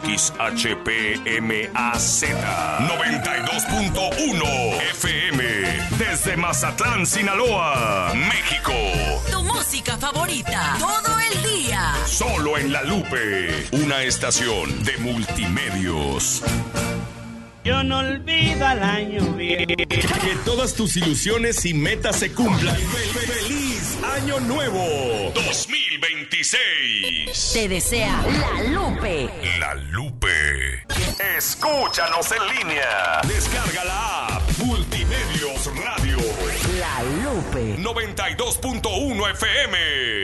XHPMAZ 92.1 FM desde Mazatlán, Sinaloa, México. Tu música favorita todo el día. Solo en La Lupe, una estación de Multimedios. Yo no olvido al año viejo. Que todas tus ilusiones y metas se cumplan. ¡Feliz Año Nuevo 2026! Te desea La Lupe. La Lupe. Escúchanos en línea. Descarga la app Multimedios Radio. La Lupe 92.1 FM.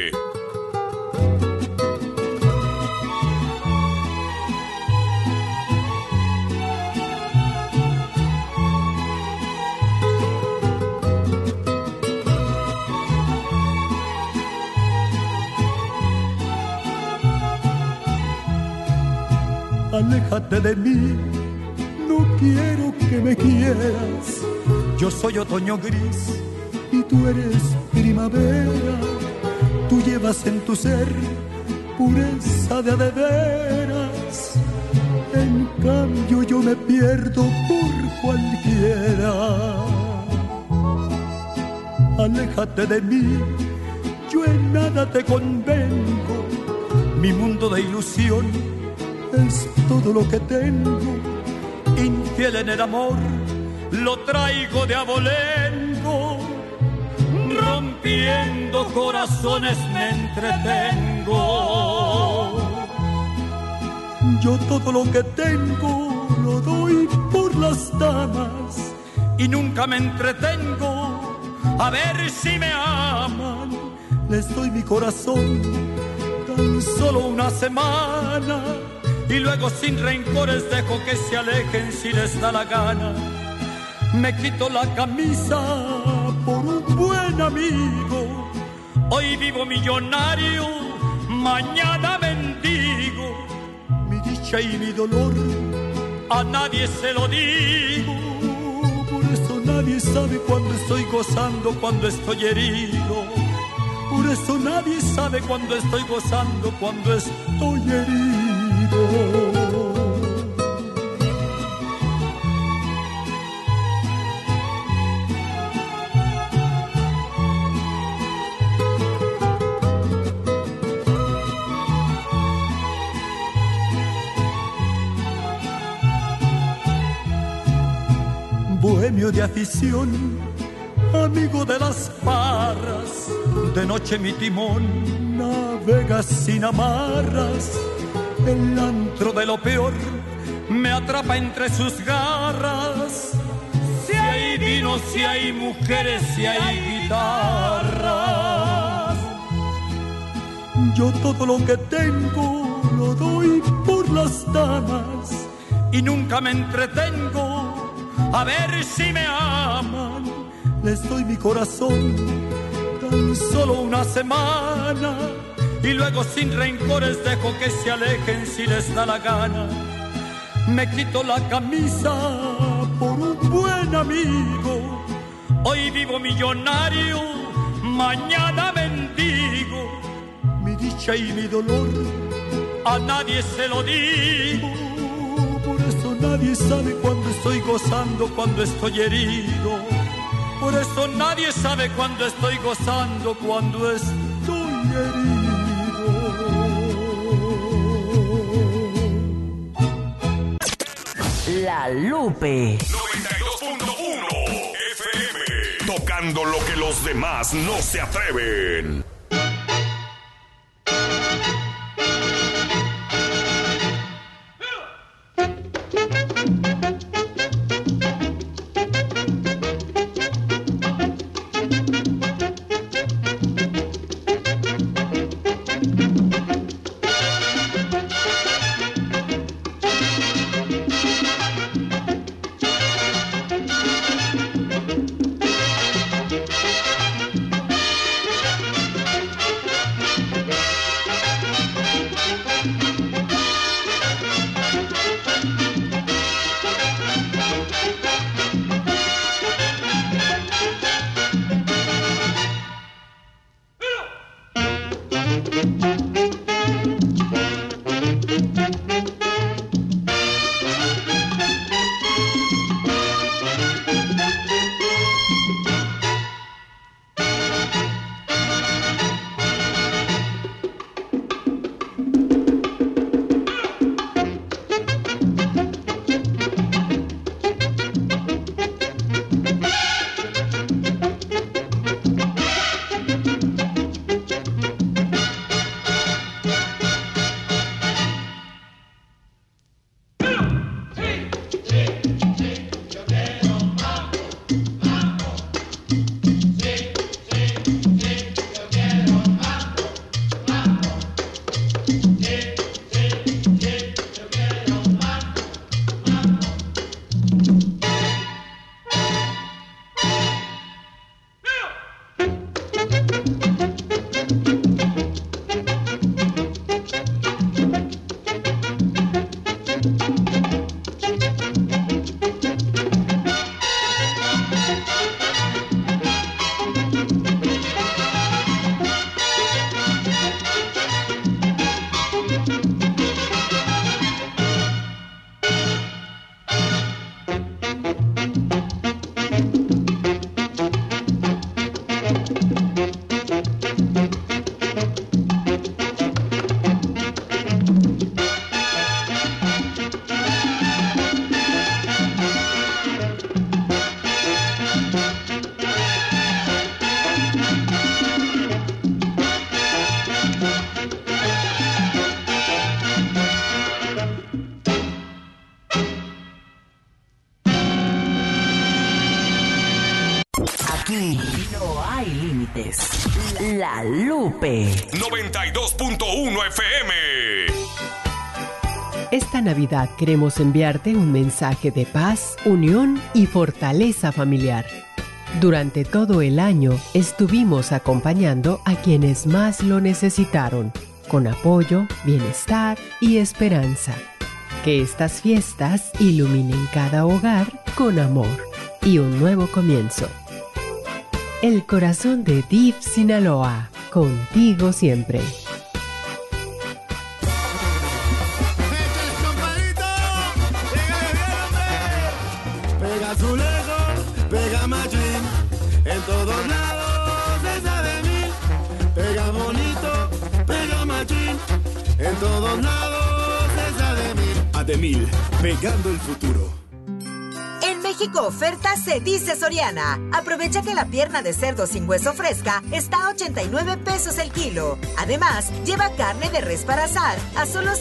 Aléjate de mí, no quiero que me quieras. Yo soy otoño gris y tú eres primavera. Tú llevas en tu ser pureza de veras. En cambio yo me pierdo por cualquiera. Aléjate de mí, yo en nada te convengo. Mi mundo de ilusión es todo lo que tengo. Infiel en el amor, lo traigo de abolengo. Rompiendo corazones me entretengo. Yo todo lo que tengo lo doy por las damas y nunca me entretengo a ver si me aman. Les doy mi corazón tan solo una semana y luego sin rencores dejo que se alejen si les da la gana. Me quito la camisa por un buen amigo. Hoy vivo millonario, mañana mendigo. Mi dicha y mi dolor a nadie se lo digo. Por eso nadie sabe cuando estoy gozando, cuando estoy herido. Por eso nadie sabe cuando estoy gozando, cuando estoy herido. Bohemio de afición, amigo de las parras, de noche mi timón navega sin amarras. El antro de lo peor me atrapa entre sus garras. Si hay vino, si hay mujeres, si hay guitarras. Yo todo lo que tengo lo doy por las damas y nunca me entretengo a ver si me aman. Les doy mi corazón tan solo una semana y luego sin rencores dejo que se alejen si les da la gana. Me quito la camisa por un buen amigo. Hoy vivo millonario, mañana mendigo. Mi dicha y mi dolor a nadie se lo digo. Por eso nadie sabe cuando estoy gozando, cuando estoy herido. Por eso nadie sabe cuando estoy gozando, cuando estoy herido. La Lupe 92.1 FM. Tocando lo que los demás no se atreven. No hay límites. La Lupe 92.1 FM. Esta Navidad queremos enviarte un mensaje de paz, unión y fortaleza familiar. Durante todo el año estuvimos acompañando a quienes más lo necesitaron, con apoyo, bienestar y esperanza. Que estas fiestas iluminen cada hogar con amor y un nuevo comienzo. El corazón de DIF Sinaloa, contigo siempre. Pega azulejos, pega machín, en todos lados se sabe de mí. Pega bonito, pega machín, en todos lados se sabe de mí. Ademil, pegando el futuro. En México oferta se dice Soriana. Aprovecha que la pierna de cerdo sin hueso fresca está a 89 pesos el kilo. Además, lleva carne de res para asar a solo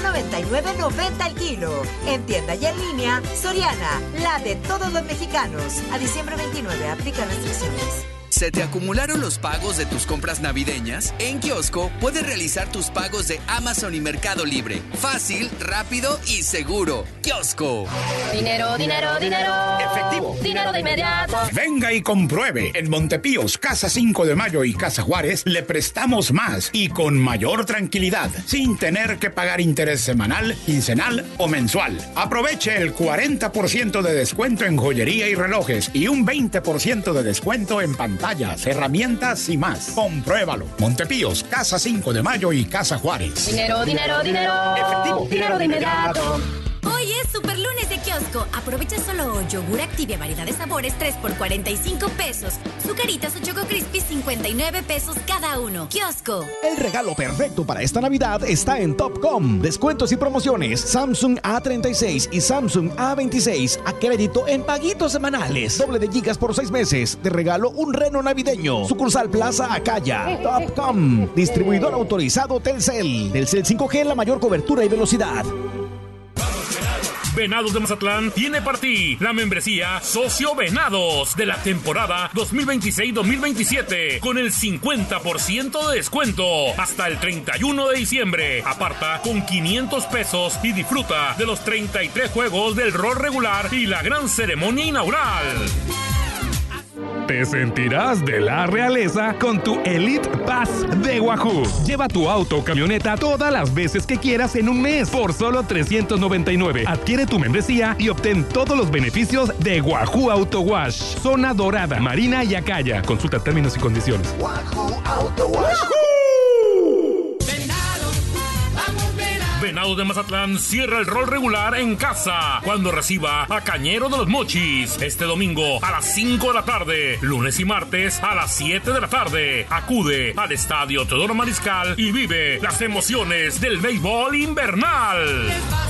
199.90 el kilo. En tienda y en línea, Soriana, la de todos los mexicanos. A diciembre 29, aplica restricciones. ¿Se te acumularon los pagos de tus compras navideñas? En Kiosco puedes realizar tus pagos de Amazon y Mercado Libre. Fácil, rápido y seguro. Kiosco. Dinero, dinero, dinero. Efectivo. Dinero de inmediato. Venga y compruebe. En Montepíos, Casa 5 de Mayo y Casa Juárez le prestamos más y con mayor tranquilidad, sin tener que pagar interés semanal, quincenal o mensual. Aproveche el 40% de descuento en joyería y relojes y un 20% de descuento en pantallas, herramientas y más. Compruébalo. Montepíos, Casa 5 de Mayo y Casa Juárez. Dinero, dinero, dinero. Efectivo. Dinero de inmediato. Hoy es Super Lunes de Kiosco. Aprovecha solo yogur Activia, variedad de sabores, 3 por 45 pesos. Zucaritas o Choco Crispy, 59 pesos cada uno. Kiosco. El regalo perfecto para esta Navidad está en Topcom. Descuentos y promociones. Samsung A36 y Samsung A26 a crédito en paguitos semanales. Doble de gigas por 6 meses. De regalo un reno navideño. Sucursal Plaza Acaya. Topcom. Distribuidor autorizado Telcel. Telcel 5G, la mayor cobertura y velocidad. Venados de Mazatlán tiene para ti la membresía Socio Venados de la temporada 2026-2027 con el 50% de descuento hasta el 31 de diciembre. Aparta con 500 pesos y disfruta de los 33 juegos del rol regular y la gran ceremonia inaugural. Te sentirás de la realeza con tu Elite Pass de Wahoo. Lleva tu auto o camioneta todas las veces que quieras en un mes por solo $399. Adquiere tu membresía y obtén todos los beneficios de Wahoo Auto Wash. Zona Dorada, Marina y Acaya. Consulta términos y condiciones. Wahoo Auto Wash. Venados de Mazatlán cierra el rol regular en casa cuando reciba a Cañero de los Mochis este domingo a las 5 de la tarde, lunes y martes a las 7 de la tarde. Acude al Estadio Teodoro Mariscal y vive las emociones del béisbol invernal.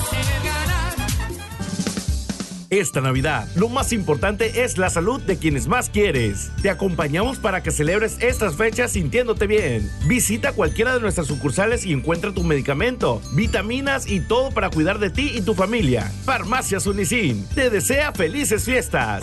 Esta Navidad, lo más importante es la salud de quienes más quieres. Te acompañamos para que celebres estas fechas sintiéndote bien. Visita cualquiera de nuestras sucursales y encuentra tu medicamento, vitaminas y todo para cuidar de ti y tu familia. Farmacias Unicin te desea felices fiestas.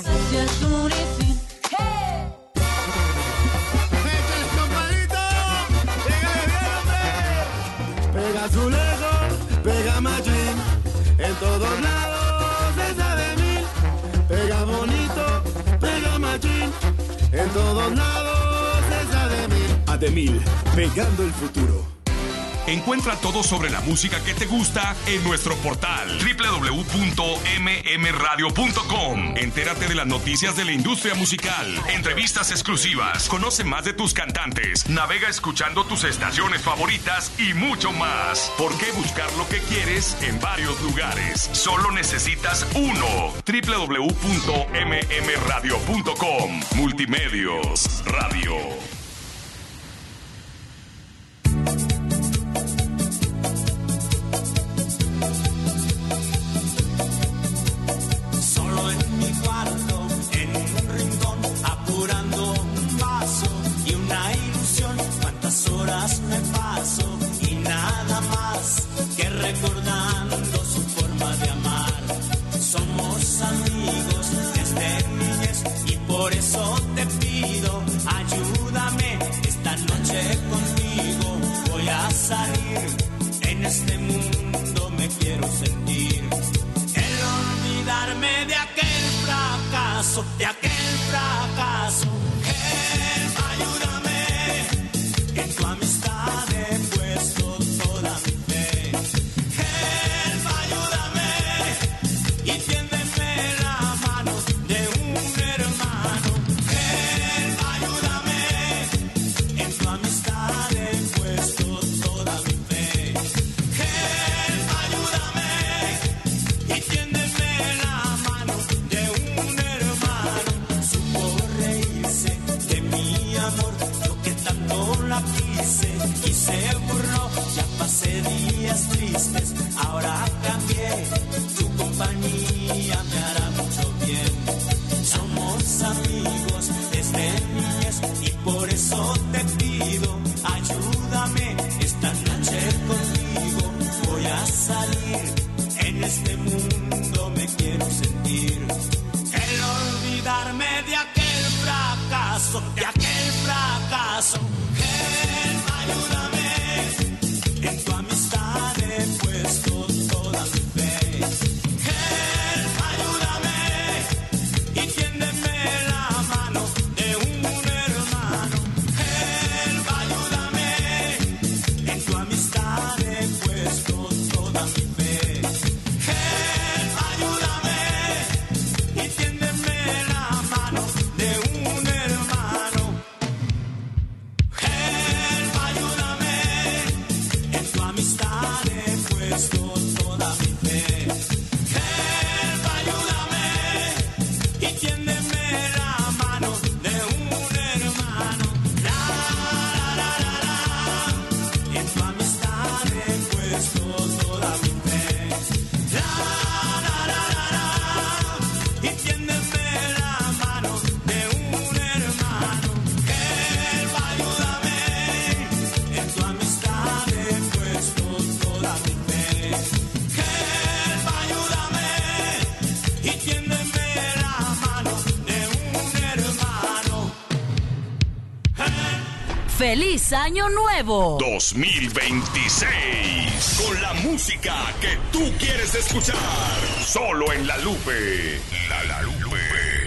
Pega azulejos, pega machín, en todos lados se sabe de mí. Pega bonito, pega machín, en todos lados se sabe de mí. Ademil, pegando el futuro. Encuentra todo sobre la música que te gusta en nuestro portal www.mmradio.com. Entérate de las noticias de la industria musical, entrevistas exclusivas, conoce más de tus cantantes, navega escuchando tus estaciones favoritas y mucho más. ¿Por qué buscar lo que quieres en varios lugares? Solo necesitas uno. www.mmradio.com. Multimedios Radio. Me paso y nada más que recordando su forma de amar. Somos amigos desde niñez y por eso te pido fracaso, de aquel fracaso. Help, ayúdame, en tu amistad he puesto toda mi fe. Help, ayúdame y tiéndeme la mano de un hermano. Help, ayúdame, en tu amistad he puesto toda mi fe. Help, ayúdame y tiéndeme la mano de un hermano. Supo reírse de mi amor, lo que tanto la quise y se burló. Ya pasé días tristes, ahora cambié. Tu compañía me hará mucho bien. Somos amigos desde niñez y por eso te pido, ayúdame esta noche contigo. Voy a salir, en este mundo me quiero sentir. El olvidarme de aquel fracaso, de aquel fracaso. Help, ayúdame, en tu amistad he puesto toda mi fe. Help, ayúdame y tiéndeme la mano de un hermano. Help, ayúdame, en tu amistad he puesto toda mi fe. Help, ayúdame y tiéndeme la mano de un hermano. Help, ayúdame, en tu amistad he puesto toda mi fe. Help, ayúdame y tiéndeme la mano de un hermano. La, la, la, la, en tu amistad he puesto toda mi fe. La, la, la, la, y tiéndeme la mano de un hermano. Help, ayúdame, en tu amistad he puesto toda mi fe. Help, ayúdame y tiéndeme la mano de un hermano. ¡Feliz Año Nuevo! 2026. Con la música que tú quieres escuchar. Solo en La Lupe. La Lupe.